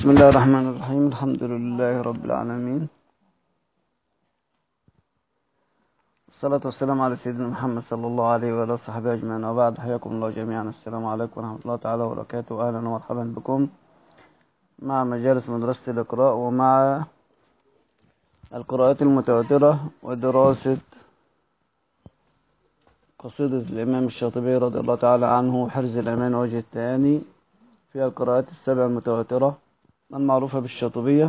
بسم الله الرحمن الرحيم. الحمد لله رب العالمين، الصلاة والسلام على سيدنا محمد صلى الله عليه وعلى صحبه أجمعين، وبعد. حياكم الله جميعا. السلام عليكم ورحمة الله تعالى وبركاته. أهلا ومرحبا بكم مع مجالس مدرسة الإقراء، ومع القراءات المتواترة ودراسة قصيدة الإمام الشاطبي رضي الله تعالى عنه، حرز الأمان وجه التاني، في القراءات السبع المتواترة المعروفة بالشاطبية.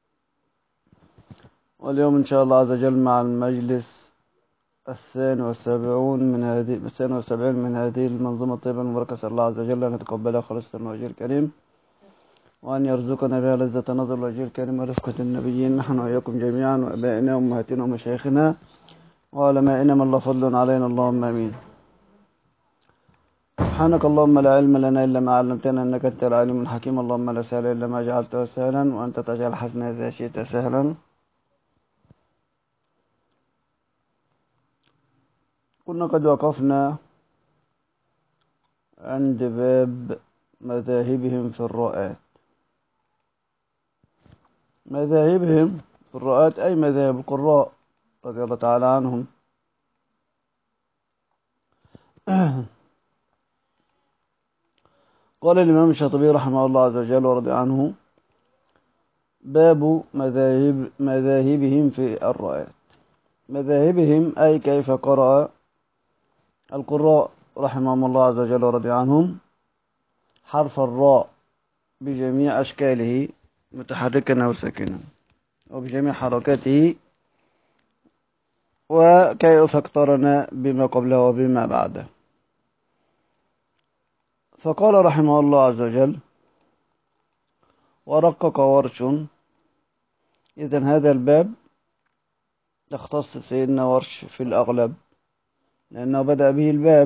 واليوم إن شاء الله عز وجل مع المجلس الثاني والسبعين من هذه المنظومة الطيبة المباركة. أسأل الله عز وجل أن يتقبلها خالصة من وجهه الكريم، وأن يرزقنا بها لذة نظر وجهه الكريم ورفقة النبيين، نحن وإياكم جميعا، وأبائنا وأمهاتنا ومشايخنا وعلمائنا من الله فضل علينا، اللهم آمين. سبحانك اللهم لا علم لنا إلا ما علمتنا، إنك أنت العليم الحكيم. اللهم لا سهل إلا ما جعلته سهلا، وأنت تجعل الحزن إذا شئت سهلا. كنا قد وقفنا عند باب مذاهبهم في الرؤات. مذاهبهم في الرؤات أي مذاهب القراء رضي الله تعالى عنهم. قال الإمام الشاطبي رحمه الله عز وجل ورضي عنه: باب مذاهبهم في الرؤات. مذاهبهم أي كيف قرأ القراء رحمهم الله عز وجل ورضي عنهم حرف الراء بجميع أشكاله، متحركا أو ساكنا، وبجميع حركاته، وكيف اقترن بما قبله وبما بعده. فقال رحمه الله عز وجل: ورقق ورش. إذن هذا الباب يختص بسيدنا ورش في الأغلب، لأنه بدأ به الباب،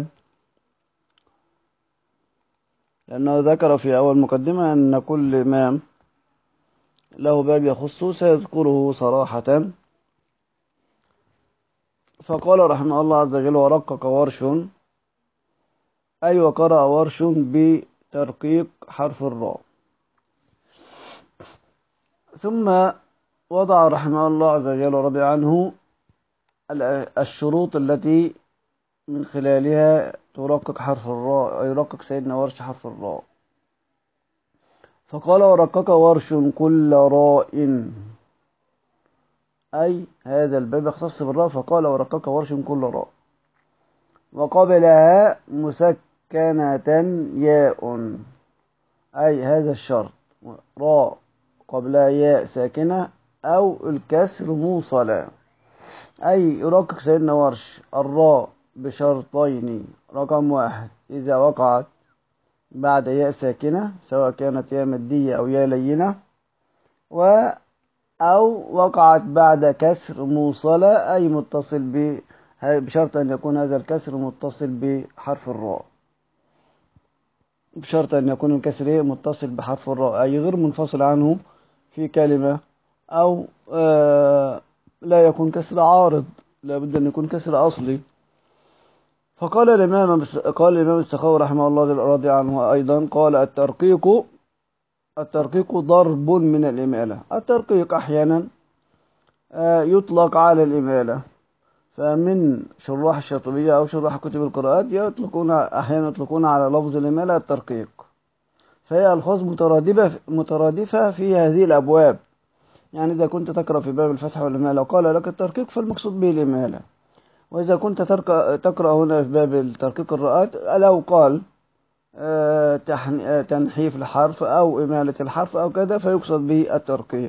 لأنه ذكر في أول مقدمة أن كل إمام له باب يخصه سيذكره صراحة. فقال رحمه الله عز وجل: ورقق ورش، أي وقرأ ورش بترقيق حرف الراء. ثم وضع رحمه الله عز وجل ورضي عنه الشروط التي من خلالها ترقق حرف الراء، يرقق سيدنا ورش حرف الراء. فقال: ورقق ورش كل راء، أي هذا الباب يختص بالراء. فقال: ورقق ورش كل راء، وقبلها مسكنة ياء، أي هذا الشرط، راء قبلها ياء ساكنة أو الكسر موصلا. أي يرقق سيدنا ورش الراء بشرطين: رقم 1 إذا وقعت بعد ياء ساكنة، سواء كانت ياء مادية أو ياء لينة، أو وقعت بعد كسر موصلة، أي متصل بشرط أن يكون هذا الكسر متصل بحرف الراء، بشرط أن يكون الكسر متصل بحرف الراء، أي غير منفصل عنه في كلمة، أو لا يكون كسر عارض، لا بد أن يكون كسر أصلي. فقال الإمام السخاوي رحمه الله رضي عنه أيضا، قال: الترقيق ضرب من الإمالة. الترقيق أحيانا يطلق على الإمالة، فمن شراح الشاطبية أو شراح كتب القراءات أحيانا يطلقون على لفظ الإمالة الترقيق، فهي ألفاظ مترادفة في هذه الأبواب. يعني إذا كنت تقرأ في باب الفتح والإمالة وقال لك الترقيق، فالمقصود به الإمالة. وإذا كنت تقرأ هنا في باب ترقيق الرؤات، لو قال تنحيف الحرف أو إمالة الحرف أو كذا، فيقصد به الترقيق.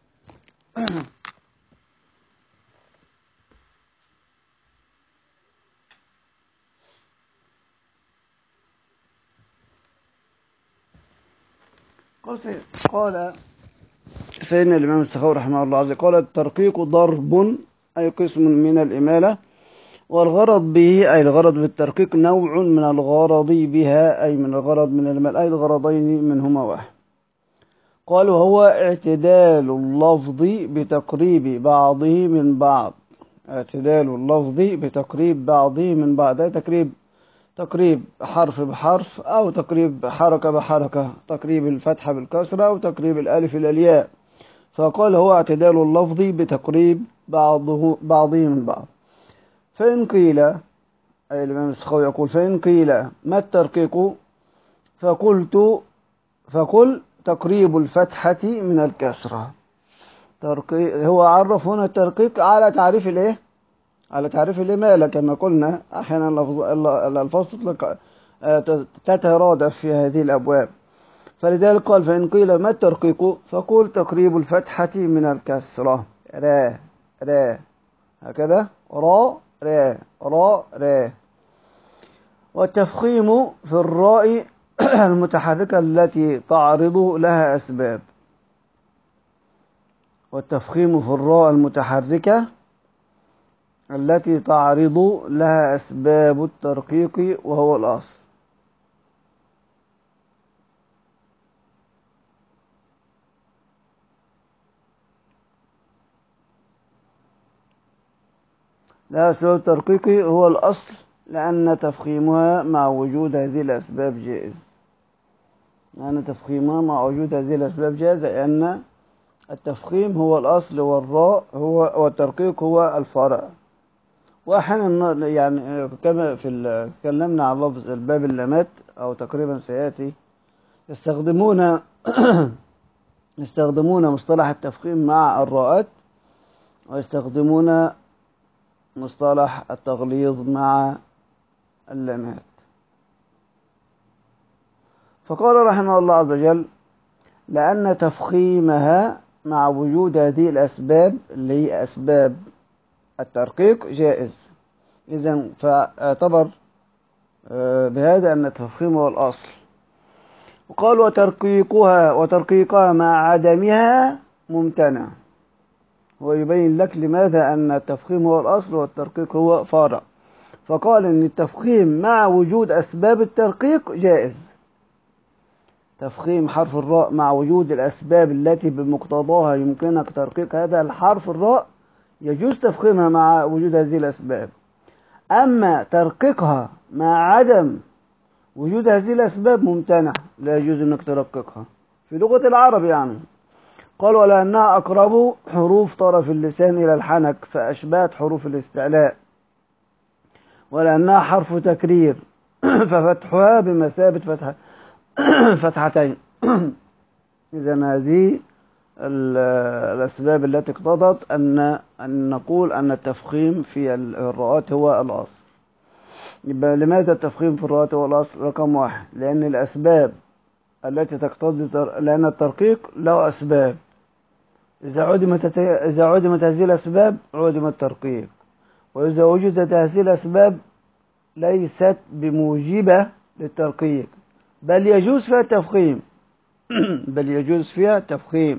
قال سيدنا الإمام السخاوي رحمه الله عز وجل: قال: الترقيق ضرب، أي قسم من الإمالة، والغرض به، أي الغرض بالترقيق، نوع من الغرض بها، أي من الغرض من الإمالة، أي الغرضين منهما واحد. قال: وهو اعتدال اللفظ بتقريب بعضه من بعض. اعتدال اللفظ بتقريب بعضه من بعض، أي تقريب تقريب حرف بحرف أو تقريب حركة بحركة، تقريب الفتحة بالكسرة أو تقريب الألف إلى الياء. فقال هو اعتدال اللفظ بتقريب بعضه من بعض. فإن قيل، أي الإمام السخاوي يقول: فإن قيل ما الترقيق؟ فقل تقريب الفتحة من الكسرة. هو عرف هنا الترقيق على تعريف الايه؟ على تعريف الإمالة، كما قلنا أحيانا الألفاظ تطلق تترادف في هذه الأبواب. فلذلك قال: فإن قيل ما الترقيق؟ فقل تقريب الفتحة من الكسرة. را را، هكذا، را را را را. والتفخيم في الراء المتحركة التي تعرض لها أسباب. والتفخيم في الراء المتحركة التي تعرض لها أسباب الترقيق وهو الأصل. لها أسباب الترقيق هو الأصل، لأن تفخيمها مع وجود هذه الأسباب جائز. لأن تفخيمها مع وجود هذه الأسباب جائز، لأن التفخيم هو الأصل والترقيق هو الفرع. وأحيانا يعني كما تكلمنا عن لفظ الباب اللامات أو تقريبا سيأتي، يستخدمون مصطلح التفخيم مع الراءات، ويستخدمون مصطلح التغليظ مع اللامات. فقال رحمه الله عز وجل: لأن تفخيمها مع وجود هذه الأسباب اللي هي أسباب الترقيق جائز. إذن فاعتبر بهذا أن التفخيم هو الأصل. وقال: وترقيقها مع عدمها ممتنع. ويبين لك لماذا أن التفخيم هو الأصل والترقيق هو فرع. فقال أن التفخيم مع وجود أسباب الترقيق جائز. تفخيم حرف الراء مع وجود الأسباب التي بمقتضاها يمكنك ترقيق هذا الحرف الراء، يجوز تفخيمها مع وجود هذه الأسباب. أما ترقيقها مع عدم وجود هذه الأسباب ممتنع، لا يجوز أنك ترققها في لغة العرب يعني. قال: ولأنها أقرب حروف طرف اللسان إلى الحنك فأشبهت حروف الاستعلاء، ولأنها حرف تكرير ففتحها بمثابة فتحتين. إذن هذه الأسباب التي اقتضت أن نقول أن التفخيم في الراءات هو الأصل. يبقى لماذا التفخيم في الراءات هو الأصل؟ رقم واحد: لأن الأسباب التي تقتضي، لأن الترقيق له أسباب، إذا عدمت هذه الأسباب عدم الترقيق. وإذا وجدت هذه الأسباب ليست بموجبة للترقيق، بل يجوز فيها التفخيم بل يجوز فيها التفخيم.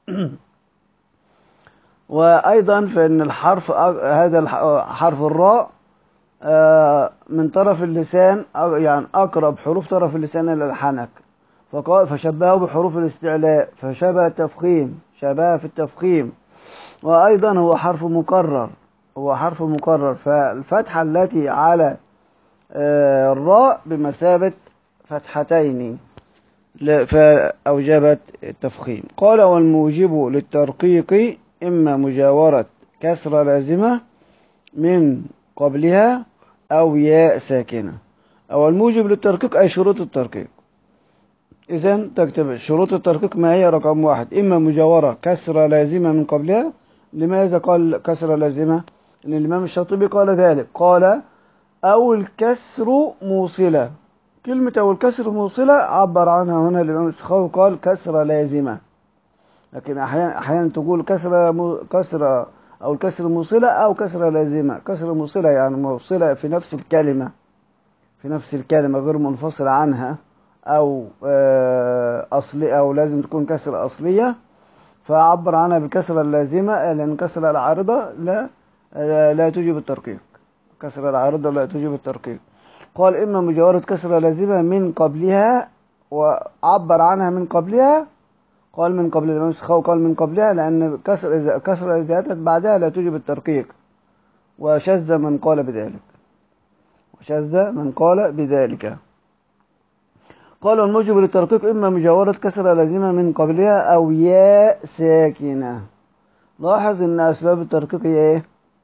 وأيضا فإن هذا حرف الراء من طرف اللسان، يعني أقرب حروف طرف اللسان إلى الحنك، فشبهه بحروف الاستعلاء، فشبه التفخيم، شبه في التفخيم. وأيضا هو حرف مكرر، فالفتحة التي على الراء بمثابة فتحتين فأوجبت التفخيم. قال: والموجب للترقيق إما مجاورة كسرة لازمة من قبلها أو ياء ساكنة. أو الموجب للترقيق أي شروط الترقيق. إذن تكتب شروط الترقيق ما هي؟ رقم واحد: إما مجاورة كسرة لازمة من قبلها. لماذا قال كسرة لازمة؟ لأن الإمام الشاطبي قال ذلك، قال: أو الكسر موصلة. كلمة أو الكسر موصلة عبر عنها هنا الإمام السخاوي، قال كسرة لازمة. لكن أحيانا تقول كسرة أو الكسر موصلة أو كسرة لازمة. كسرة موصلة يعني موصلة في نفس الكلمة غير منفصلة عنها، أو أصلي، أو لازم تكون كسرة أصلية، فعبر عنها بالكسرة اللازمة، لأن الكسرة العارضة لا توجب الترقيق. كسرة العارضة لا توجب الترقيق. قال: إما مجاورة كسرة لازمة من قبلها، وعبر عنها من قبلها، قال من قبل. الإمام السخاوي قال من قبلها لأن كسرة زيادة بعدها لا توجب الترقيق، وشذ من قال بذلك. وشذ من قال بذلك. قال الموجب للترقيق إما مجاورة كسرة لازمة من قبلها أو ياء ساكنة. لاحظ إن أسباب الترقيق هي إيه؟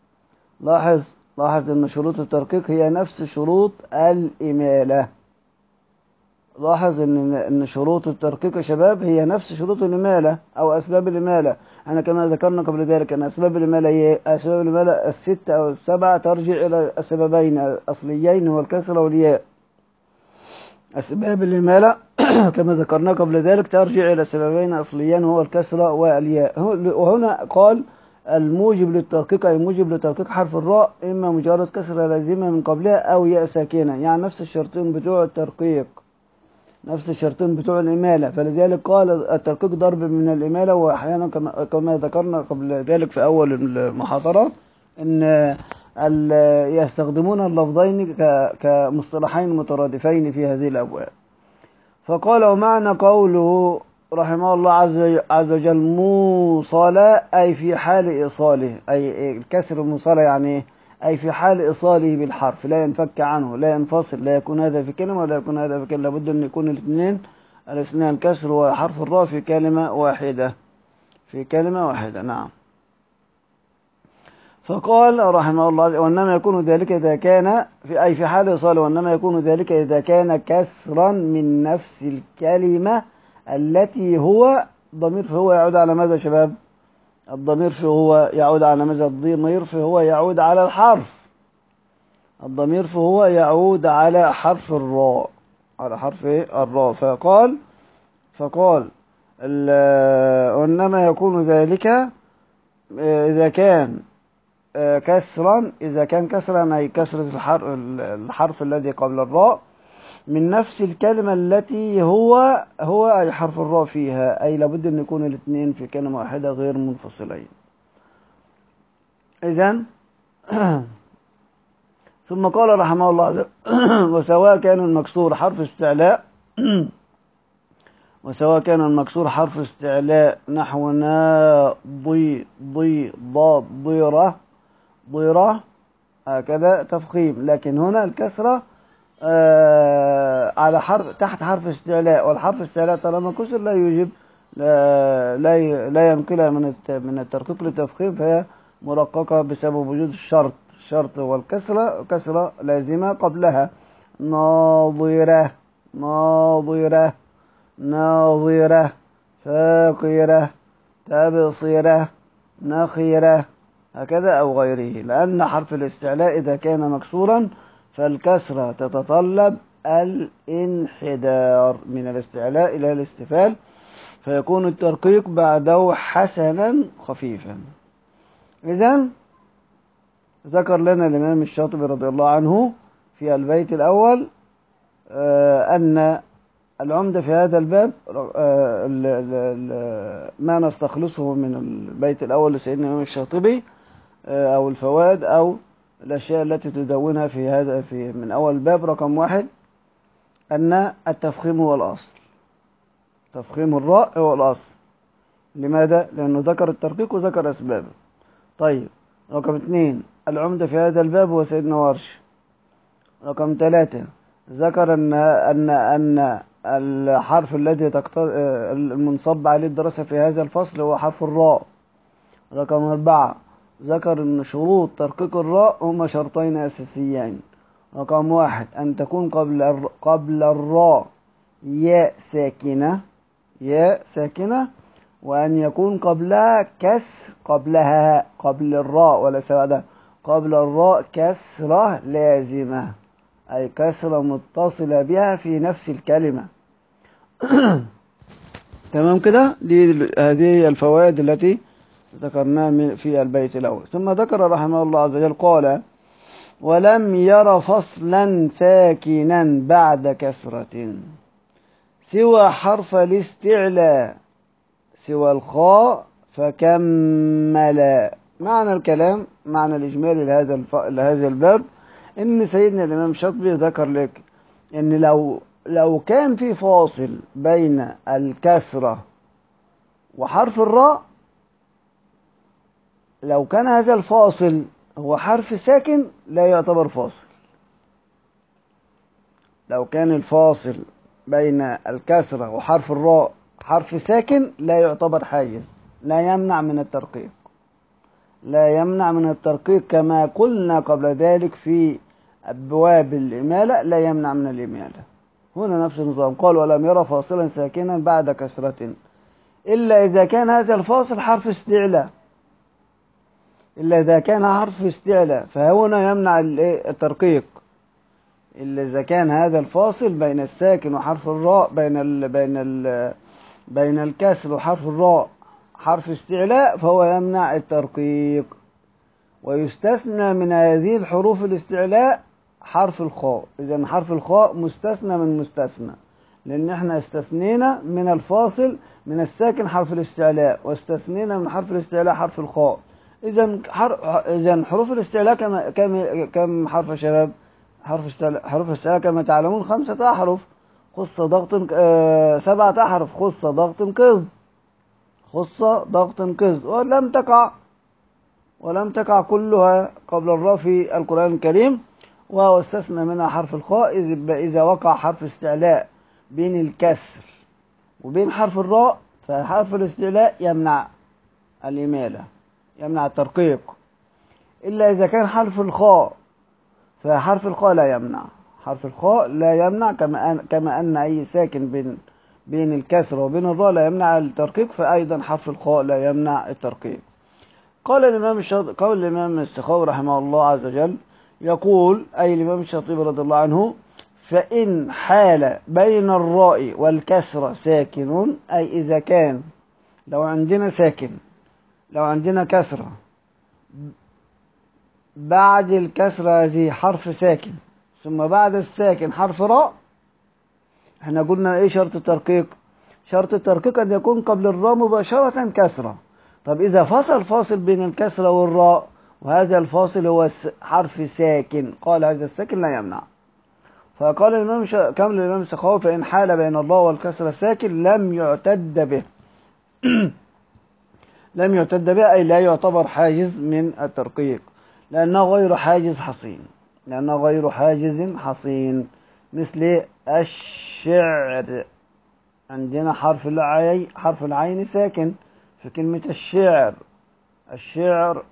لاحظ إن شروط الترقيق هي نفس شروط الإمالة. لاحظ إن شروط الترقيق يا شباب هي نفس شروط الإمالة أو أسباب الإمالة. أنا كما ذكرنا قبل ذلك أن أسباب الإمالة هي أسباب الإمالة الستة أو السبعة ترجع إلى السببين الأصليين والكسرة والياء. أسباب الإمالة كما ذكرنا قبل ذلك ترجع إلى سببين أصليين وهو الكسرة والياء. وهنا قال الموجب للترقيق أي موجب لترقيق حرف الراء إما مجرد كسرة لازمة من قبلها أو ياء ساكنة، يعني نفس الشرطين بتوع الترقيق، نفس الشرطين بتوع الإمالة. فلذلك قال الترقيق ضرب من الإمالة. وأحيانا كما ذكرنا قبل ذلك في أول المحاضرة أن يستخدمون اللفظين كمصطلحين مترادفين في هذه الأبواب. فقال ومعنى قوله رحمه الله عز وجل موصلة أي في حال إيصاله، أي الكسر الموصلة يعني أي في حال إيصاله بالحرف لا ينفك عنه لا ينفصل، لا يكون هذا في كلمة ولا يكون هذا في كلمة، لابد أن يكون الاثنين كسر وحرف الراء في كلمة واحدة، في كلمة واحدة. نعم. فقال رحمه الله وإنما يكون ذلك إذا كان في حال إيصاله، وإنما يكون ذلك إذا كان كسرا من نفس الكلمة التي هو ضمير فهو يعود على ماذا يا شباب؟ الضمير فهو يعود على ماذا؟ الضمير فهو يعود على الحرف، الضمير فهو يعود على حرف الراء، على حرف الراء. فقال وإنما يكون ذلك إذا كان كسرا، إذا كان كسرا أي كسرة الحرف الذي قبل الراء من نفس الكلمة التي هو أي حرف الراء فيها، أي لابد أن يكون الاثنين في كلمة واحدة غير منفصلين. إذن ثم قال رحمه الله وسواء كان المكسور حرف استعلاء وسواء كان المكسور حرف استعلاء نحو نا ضي ضي ضاد ضيرة ضيرة هكذا تفخيم، لكن هنا الكسرة على حرف تحت حرف استعلاء، والحرف استعلاء طالما كسر لا يوجب لا ينقلها من الترقيق للتفخيم، فهي مرققة بسبب وجود الشرط والكسرة، كسرة لازمة قبلها. ناظرة ناظرة ناظرة فاقرة تبصرة نخيرة هكذا أو غيره، لأن حرف الاستعلاء إذا كان مكسورا فالكسرة تتطلب الانحدار من الاستعلاء إلى الاستفال، فيكون الترقيق بعده حسنا خفيفا. إذن ذكر لنا الإمام الشاطبي رضي الله عنه في البيت الأول أن العمدة في هذا الباب ما نستخلصه من البيت الأول لسيدنا الإمام الشاطبي أو الفوائد أو الأشياء التي تدونها في من أول باب رقم 1 أن التفخيم هو الأصل، تفخيم الراء هو الأصل. لماذا؟ لأنه ذكر الترقيق وذكر أسبابه. طيب رقم 2 العمدة في هذا الباب هو سيدنا ورش. رقم 3 ذكر أن الحرف الذي المنصب عليه الدراسة في هذا الفصل هو حرف الراء. رقم 4 ذكر أن شروط ترقيق الراء هما شرطين أساسيين. رقم 1 أن تكون قبل الراء ياء ساكنة، وأن يكون قبلها كسر، قبل الراء ولا سواء قبل الراء كسرة لازمة، أي كسرة متصلة بها في نفس الكلمة. تمام كده؟ هذه الفوائد التي ذكرناها في البيت الأول. ثم ذكر رحمه الله عز وجل قال ولم ير فصلا ساكنا بعد كسرة سوى حرف الاستعلاء سوى الخاء فكمل. معنى الكلام، معنى الإجمالي لهذا الباب إن سيدنا الإمام الشاطبي ذكر لك إن لو كان في فاصل بين الكسرة وحرف الراء، لو كان هذا الفاصل هو حرف ساكن لا يعتبر فاصل، لو كان الفاصل بين الكسرة وحرف الراء حرف ساكن لا يعتبر حاجز، لا يمنع من الترقيق، لا يمنع من الترقيق كما قلنا قبل ذلك في أبواب الإمالة، لا يمنع من الإمالة. هنا نفس النظام، قال ولم يرى فاصلا ساكنا بعد كسرة إلا إذا كان هذا الفاصل حرف استعلاء، إلا إذا كان حرف استعلاء فهنا يمنع الترقيق، إلا إذا كان هذا الفاصل بين الساكن وحرف الراء بين الكسر وحرف الراء حرف استعلاء فهو يمنع الترقيق. ويستثنى من هذه الحروف الاستعلاء حرف الخاء، إذن حرف الخاء مستثنى من مستثنى، لأن احنا استثنينا من الفاصل من الساكن حرف الاستعلاء، واستثنينا من حرف الاستعلاء حرف الخاء. إذن حروف الاستعلاء كم حرف يا شباب؟ حروف الاستعلاء كما تعلمون 5 أحرف، خص ضغط 7 أحرف، خص ضغط قذ، خص ضغط قذ، ولم تقع كلها قبل الراء في القرآن الكريم، وهو استثنى منها حرف الخاء إذا وقع حرف استعلاء بين الكسر وبين حرف الراء، فحرف الاستعلاء يمنع الإمالة، يمنع الترقيق، إلا إذا كان حرف الخاء، فحرف الخاء لا يمنع، حرف الخاء لا يمنع كما أن أي ساكن بين الكسر وبين الراء لا يمنع الترقيق، فأيضا حرف الخاء لا يمنع الترقيق. قال الإمام السخاوي رحمه الله عز وجل يقول، أي الإمام الشاطبي رضي الله عنه: فإن حال بين الراء والكسرة ساكن، أي إذا كان لو عندنا ساكن، لو عندنا كسرة بعد الكسرة هذه حرف ساكن ثم بعد الساكن حرف راء، احنا قلنا ايه شرط الترقيق؟ شرط الترقيق أن يكون قبل الراء مباشرة كسرة. طب إذا فاصل بين الكسرة والراء وهذا الفاصل هو حرف ساكن، قال هذا الساكن لا يمنع. فقال كمل الإمام السخاوي: فإن حال بين الراء والكسرة ساكن لم يعتد به لم يعتد به، أي لا يعتبر حاجز من الترقيق، لأنه غير حاجز حصين، لأنه غير حاجز حصين. مثل الشعر، عندنا حرف العين ساكن في كلمة الشعر.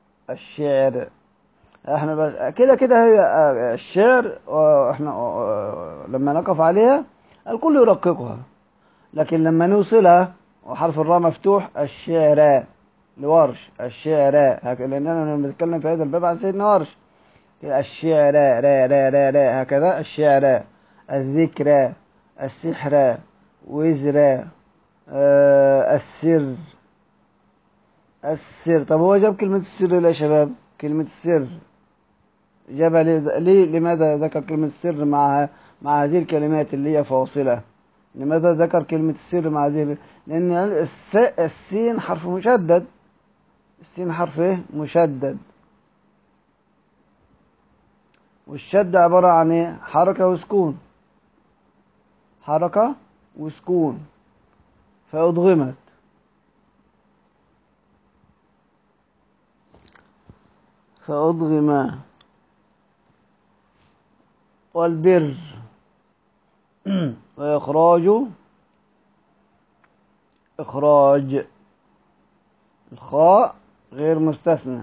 احنا كده هي الشعر، واحنا لما نقف عليها الكل يرققها، لكن لما نوصلها وحرف الراء مفتوح الشعر لورش، الشعر هكذا، لأننا بنتكلم في هذا الباب عن سيدنا ورش، الشعر را هكذا، الشعر، الذكرى، السحر، وزر، السر. طب هو جاب كلمة السر ليه يا شباب؟ كلمة السر جابها ليه؟ لماذا ذكر كلمة السر مع هذه الكلمات اللي هي فاصلة؟ لماذا ذكر كلمة السر مع هذه؟ لأن السين حرف مشدد، السين حرف ايه؟ مشدد، والشد عبارة عن ايه؟ حركة وسكون، حركة وسكون، فأضغمت. والبر إخراج الخاء غير مستثنى،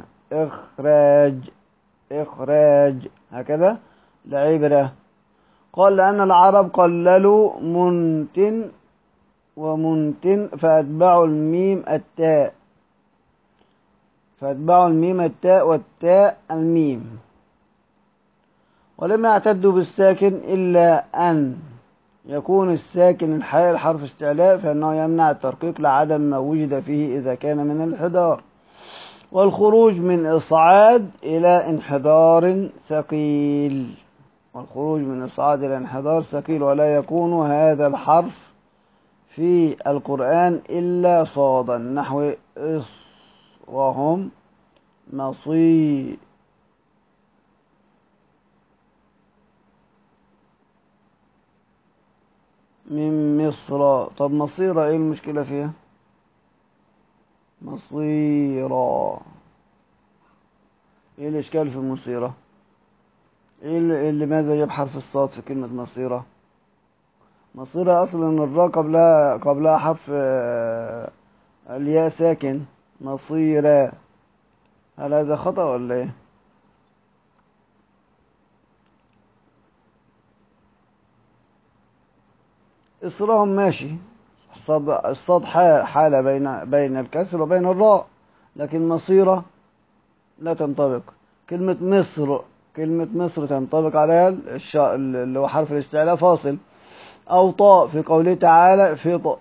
إخراج هكذا العبرة. قال لأن العرب قللوا منتن ومنتن فأتبعوا الميم التاء والتاء الميم، ولم يعتدوا بالساكن إلا أن يكون الساكن الحال حرف استعلاء، فإنه يمنع الترقيق لعدم ما وجد فيه إذا كان من الانحدار، والخروج من إصعاد إلى انحدار ثقيل، ولا يكون هذا الحرف في القرآن إلا صادا، نحو إصرهم مصير من مصر. طب مصيرة ايه المشكلة فيها؟ مصيرة ايه الاشكال في المصيرة؟ لماذا جاب حرف الصاد في كلمة مصيرة؟ مصيرة أصلا الراء قبلها حرف الياء ساكن، مصيرة. هل هذا خطأ ولا ايه؟ إصرهم ماشي، الصاد حالة بين الكسر وبين الراء، لكن مصيرة لا تنطبق. كلمة مصر، كلمة مصر تنطبق عليها اللي هو حرف الاستعلاء فاصل. أو طاء في قوله تعالى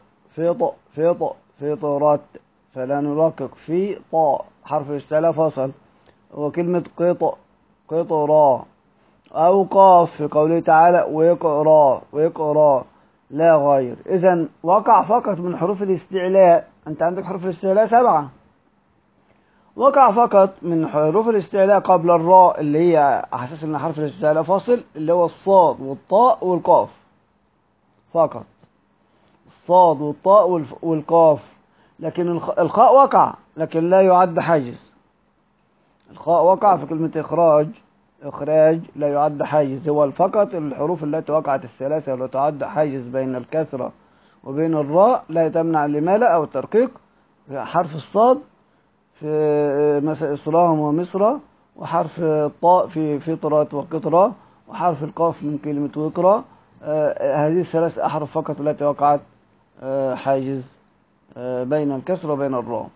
في طرات، فلا نرقق في طاء حرف الاستعلاء فاصل. وكلمة قطرا. أو قاف في قوله تعالى ويقرا لا غير. إذا وقع فقط من حروف الاستعلاء. أنت عندك حروف الاستعلاء 7، وقع فقط من حروف الاستعلاء قبل الراء اللي هي على أساس إن حرف الاستعلاء فاصل، اللي هو الصاد والطاء والقاف فقط. الصاد والطاء والقاف. لكن الخاء وقع لكن لا يعد حاجز. الخاء وقع في كلمة إخراج لا يعد حاجز. هو فقط الحروف التي وقعت الثلاثة ولا تعد حاجز بين الكسرة وبين الراء لا تمنع الإمالة أو الترقيق. حرف الصاد في مثل إصراهم ومصر، وحرف الطاء في فطرة وقطرة، وحرف القاف من كلمة وقرة. هذه الثلاث أحرف فقط التي وقعت حاجز بين الكسر وبين الراء.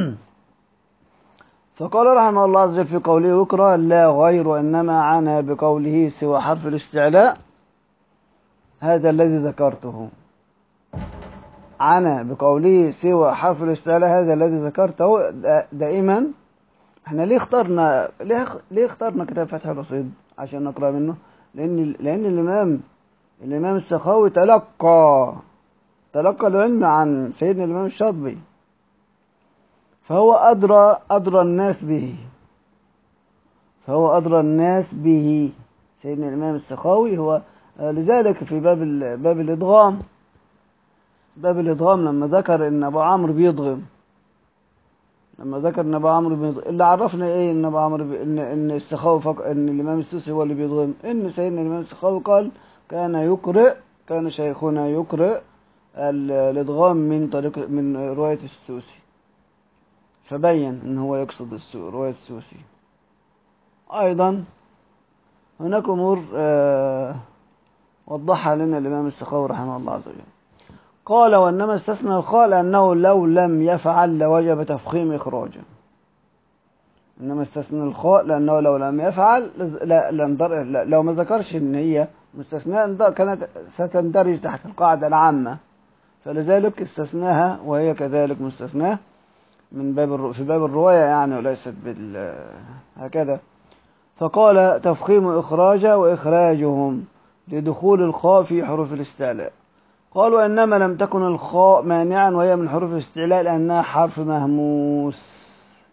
فقال رحمه الله عز وجل في قوله وقرة لا غير، وإنما عنى بقوله سوى حرف الاستعلاء هذا الذي ذكرته. عنى بقوله سوى حرف الاستعلاء هذا الذي ذكرته. دائما احنا ليه اخترنا كتاب فتح الرصيد عشان نقرأ منه؟ لأن الإمام السخاوي تلقى العلم عن سيدنا الإمام الشاطبي، فهو أدرى الناس به. سيدنا الإمام السخاوي هو لذلك في باب الإدغام لما ذكر إن أبو عمرو بيضغم، اللي عرفنا إيه إن أبو عمرو إن السخاوي إن الإمام السوسي هو اللي بيضغم. إن سيدنا الإمام السخاوي قال كان شيخنا يقرأ الإدغام من رواية السوسي، فبين إن هو يقصد رواية السوسي. أيضا هناك أمور وضحها لنا الإمام السخاوي رحمه الله عز وجل. قال وإنما استثنى الخاء لأنه لو لم يفعل لوجب تفخيم إخراجه. إنما استثنى الخاء لأنه لو لم يفعل لو ما ذكرش إن هي مستثناء كانت ستندرج تحت القاعدة العامة، فلذلك استثناها وهي كذلك مستثناه في باب الرواية يعني، وليست هكذا. فقال تفخيم إخراجه وإخراجهم لدخول الخاء في حروف الاستعلاء. قال وإنما لم تكن الخاء مانعا وهي من حروف الاستعلاء لأنها حرف مهموس.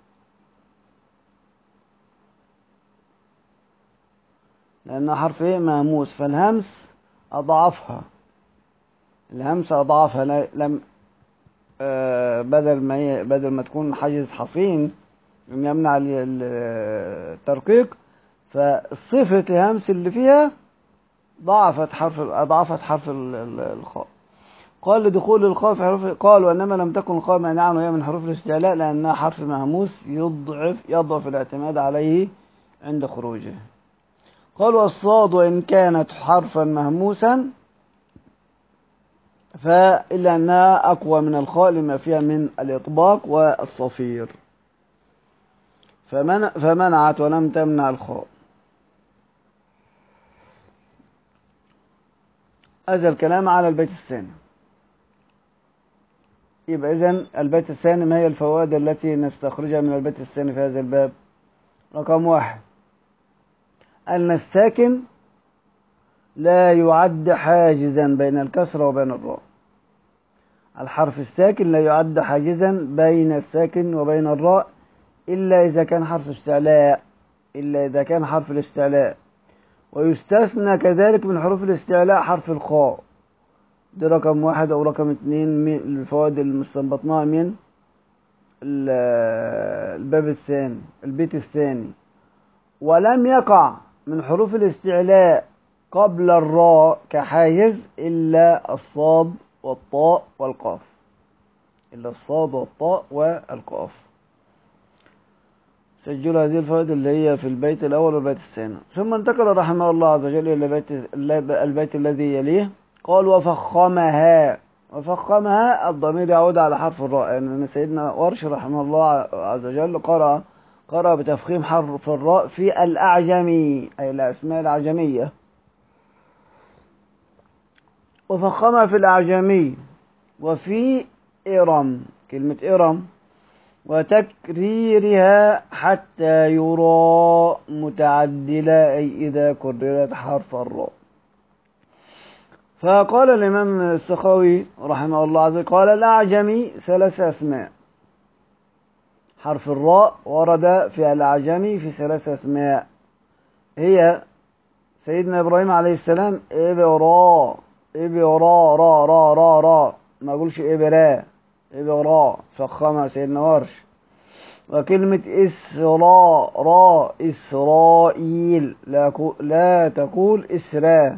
لأنها حرف إيه؟ مهموس. فالهمس أضعفها. لم بدل ما تكون حاجز حصين يمنع الترقيق، فصفة الهمس اللي فيها أضعفت حرف الخاء. قال لدخول الخاء في حروف. قال وإنما لم تكن الخاء مانعا وهي من حروف الاستعلاء لأنها حرف مهموس يضعف الاعتماد عليه عند خروجه. قال والصاد وإن كانت حرفا مهموسا فإلا أنها أقوى من الخاء لما فيها من الإطباق والصفير، فمنعت ولم تمنع الخاء. هذا الكلام على البيت الثاني. يبقى إذن البيت الثاني ما هي الفوائد التي نستخرجها من البيت الثاني في هذا الباب؟ رقم 1 أن الساكن لا يعد حاجزا بين الكسرة وبين الراء. الحرف الساكن لا يعد حاجزا بين الساكن وبين الراء إلا إذا كان حرف الاستعلاء. ويستثنى كذلك من حروف الاستعلاء حرف الخاء. دي رقم 1 أو رقم 2 من الفوائد اللي مستنبطناها من البيت الثاني. ولم يقع من حروف الاستعلاء قبل الراء كحاجز إلا الصاد والطاء والقاف، إلا الصاد والطاء والقاف. سجلوا هذه الفوائد اللي هي في البيت الأول والبيت الثاني. ثم انتقل رحمه الله عز وجل إلى البيت الذي يليه. قال وفخمها. وفخمها الضمير يعود على حرف الراء، يعني سيدنا ورش رحمه الله عز وجل قرأ بتفخيم حرف الراء في الأعجمي، أي الأسماء الأعجمية. وفخمها في الأعجمي وفي إرم، كلمة إرم، وتكريرها حتى يرى متعدلة، أي إذا كررت حرف الراء. فقال الإمام السخاوي رحمه الله عز وجل قال الأعجمي 3 أسماء. حرف الراء ورد في الأعجمي في 3 أسماء، هي سيدنا إبراهيم عليه السلام إبرا، إبرا را را را را، ما أقولش إبرا، إبرا فخمها سيدنا ورش. وكلمة إسراء را إسرائيل، لا تقول إسراء،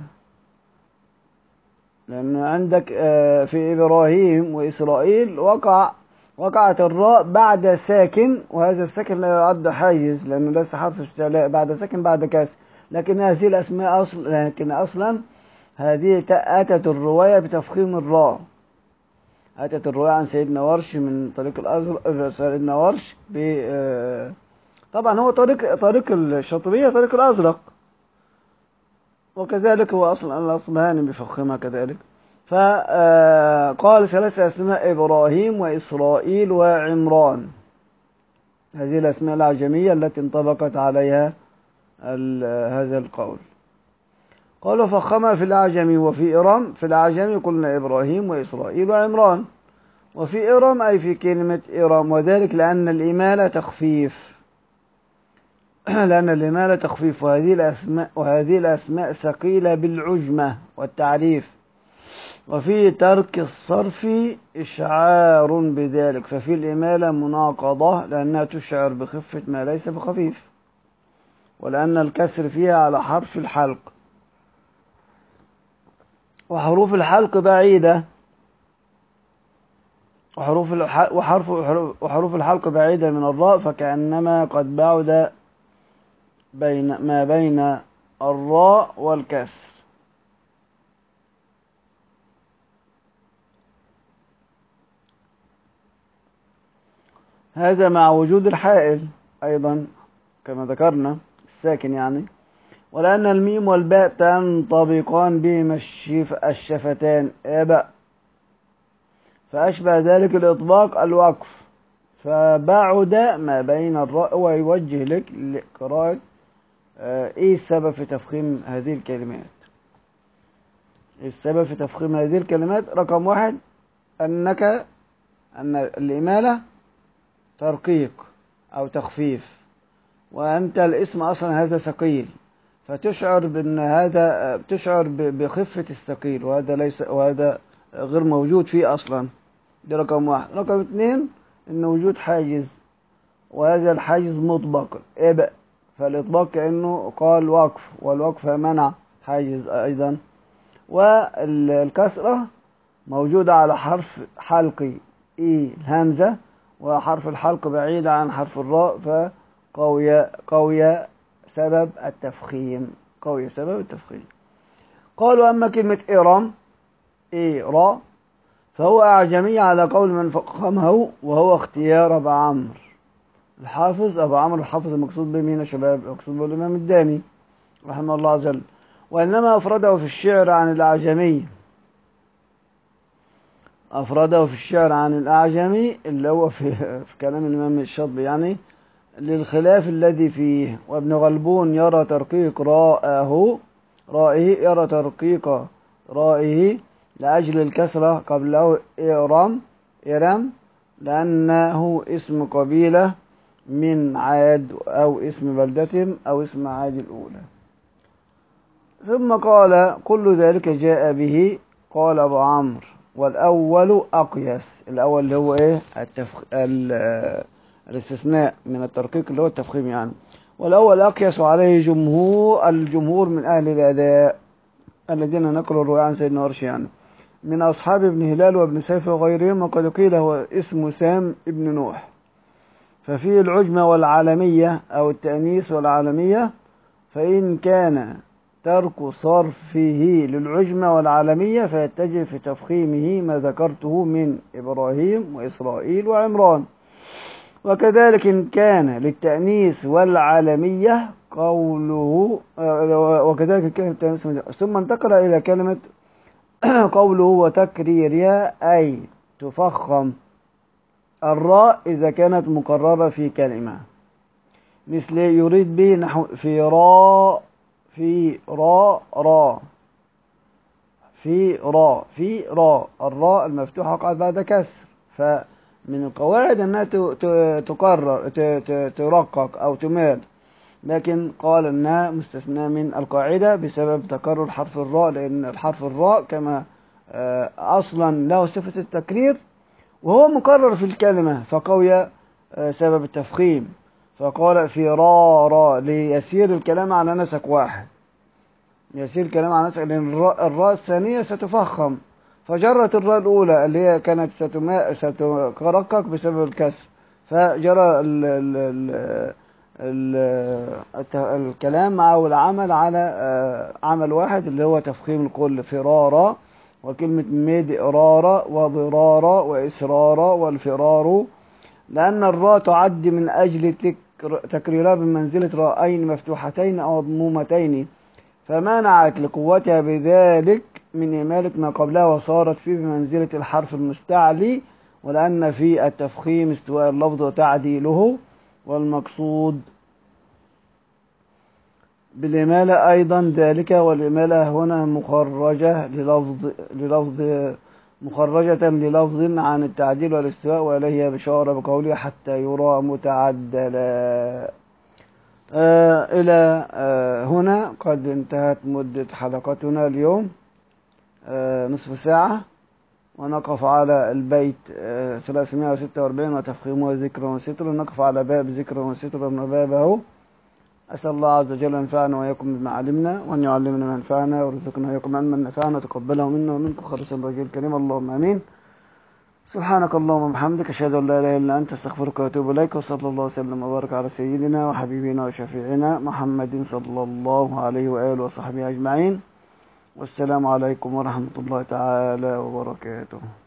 لأن عندك في إبراهيم وإسرائيل وقعت الراء بعد ساكن، وهذا الساكن لا يعد حيز لأنه ليس حرف استعلاء، بعد ساكن بعد كسر. لكن هذه الأسماء أصلا هذه أتت الرواية بتفخيم الراء، أتت الرواية عن سيدنا ورش من طريق الأزرق، سيدنا ورش طبعا هو طريق الشاطبية طريق الأزرق، وكذلك هو أصلا الأصبهاني بفخمها كذلك. فقال 3 أسماء إبراهيم وإسرائيل وعمران، هذه الأسماء الأعجمية التي انطبقت عليها هذا القول. قالوا فخمها في الأعجم وفي إرم. في الأعجم قلنا إبراهيم وإسرائيل وعمران، وفي إرم أي في كلمة إرم، وذلك لأن الإمالة تخفيف، لأن الإمالة تخفيف، وهذه الأسماء ثقيلة بالعجمة والتعريف، وفي ترك الصرف إشعار بذلك، ففي الإمالة مناقضة لأنها تشعر بخفة ما ليس بخفيف، ولأن الكسر فيها على حرف الحلق، وحروف الحلق بعيدة، وحروف الحلق بعيدة من الراء، فكأنما قد بعد ما بين الراء والكسر. هذا مع وجود الحائل أيضا كما ذكرنا الساكن يعني، ولأن الميم والباء تنطبقان بهما الشفتان آباء، فأشبه ذلك الإطباق الوقف، فبعد ما بين الراء، ويوجه لك لقراءة إيه السبب في تفخيم هذه الكلمات. السبب في تفخيم هذه الكلمات رقم 1 أن الإمالة ترقيق أو تخفيف، وأنت الاسم أصلا هذا ثقيل، فتشعر بأن هذا تشعر بخفة الثقيل، وهذا غير موجود فيه أصلا. دي رقم 1. رقم 2 أن وجود حاجز، وهذا الحاجز مطبق إبق، فالإطباق كأنه قال وقف، والوقف منع حاجز أيضا. والكسرة موجودة على حرف حلقي الهمزة، وحرف الحلق بعيد عن حرف الراء، فقوي سبب التفخيم، قوي سبب التفخيم. قالوا أما كلمة إرم را فهو أعجمي على قول من فخمه، وهو اختيار أبو عمرو الحافظ. أبو عمرو الحافظ المقصود به مين يا شباب؟ المقصود به الإمام الداني رحمه الله عز وجل، وإنما أفرده في الشعر عن الأعجمي، أفرده في الشعر عن الأعجمي اللي هو في كلام الإمام الشاطبي يعني، للخلاف الذي فيه. وابن غلبون يرى ترقيق رائه يرى ترقيق رائه لأجل الكسرة قبله إرم، لأنه اسم قبيلة من عاد، أو اسم بلدة، أو اسم عاد الأولى. ثم قال كل ذلك جاء به، قال أبو عمرو والأول أقيس. الأول اللي هو إيه؟ الاستثناء من الترقيق اللي هو التفخيم يعني. والأول أقيس عليه الجمهور من أهل الأداء الذين نقلوا الرواية عن سيدنا ورش يعني من أصحاب ابن هلال وابن سيف وغيرهم، وقد قيل هو اسم سام ابن نوح. ففيه العجمة والعالمية أو التأنيث والعالمية، فإن كان ترك صرفه للعجمة والعالمية فيتجه في تفخيمه ما ذكرته من إبراهيم وإسرائيل وعمران. وكذلك إن كان للتأنيث والعالمية قوله وكذلك كان التأنيث، ثم انتقل إلى كلمة قوله وتكريرها أي تفخم الراء إذا كانت مكررة في كلمة، مثل يريد به نحو في را في را را في را في را، الراء المفتوحة وقعت بعد كسر، فمن القواعد أنها تكرر ترقق أو تمال، لكن قال أنها مستثناة من القاعدة بسبب تكرر حرف الراء، لأن الحرف الراء كما أصلا له صفة التكرير وهو مكرر في الكلمة فقوي سبب التفخيم، فقال في را ليسير الكلام على نسق واحد، يسير الكلام على نسق، لأن الراء الثانية ستفخم، فجرت الراء الأولى اللي هي كانت سترقق بسبب الكسر، فجرى الكلام معه العمل على عمل واحد اللي هو تفخيم الكل، فرارا، وكلمة مدرارا وضرارا وإسرارا والفرار، لأن الراء تعد من أجل تكريرها بمنزلة راءين مفتوحتين أو مضمومتين، فمنعت لقوتها بذلك من إمالة ما قبلها، وصارت فيه بمنزلة الحرف المستعلي، ولأن في التفخيم استواء اللفظ وتعديله، والمقصود بالإمالة أيضا ذلك، والإمالة هنا مخرجة للفظ عن التعديل والاستواء، وإليها بشارة بقوله حتى يرى متعدلا. إلى هنا قد انتهت مدة حلقتنا اليوم، نصف ساعة، ونقف على البيت 346 وتفخيمه ذكر وستر، نقف على باب ذكر وستر وبابه. أسأل الله عز وجل أن ينفعنا وإياكم بما علمنا، وأن يعلمنا ما ينفعنا، ويرزقنا وإياكم علما نفعنا، وتقبله منا ومنكم خالصا وجه الكريم، اللهم آمين. سبحانك اللهم وبحمدك، أشهد أن لا إله إلا أنت، أستغفرك وأتوب إليك، وصلى الله وسلم وبارك على سيدنا وحبيبنا وشفيعنا محمد صلى الله عليه وآله وصحبه أجمعين، والسلام عليكم ورحمة الله تعالى وبركاته.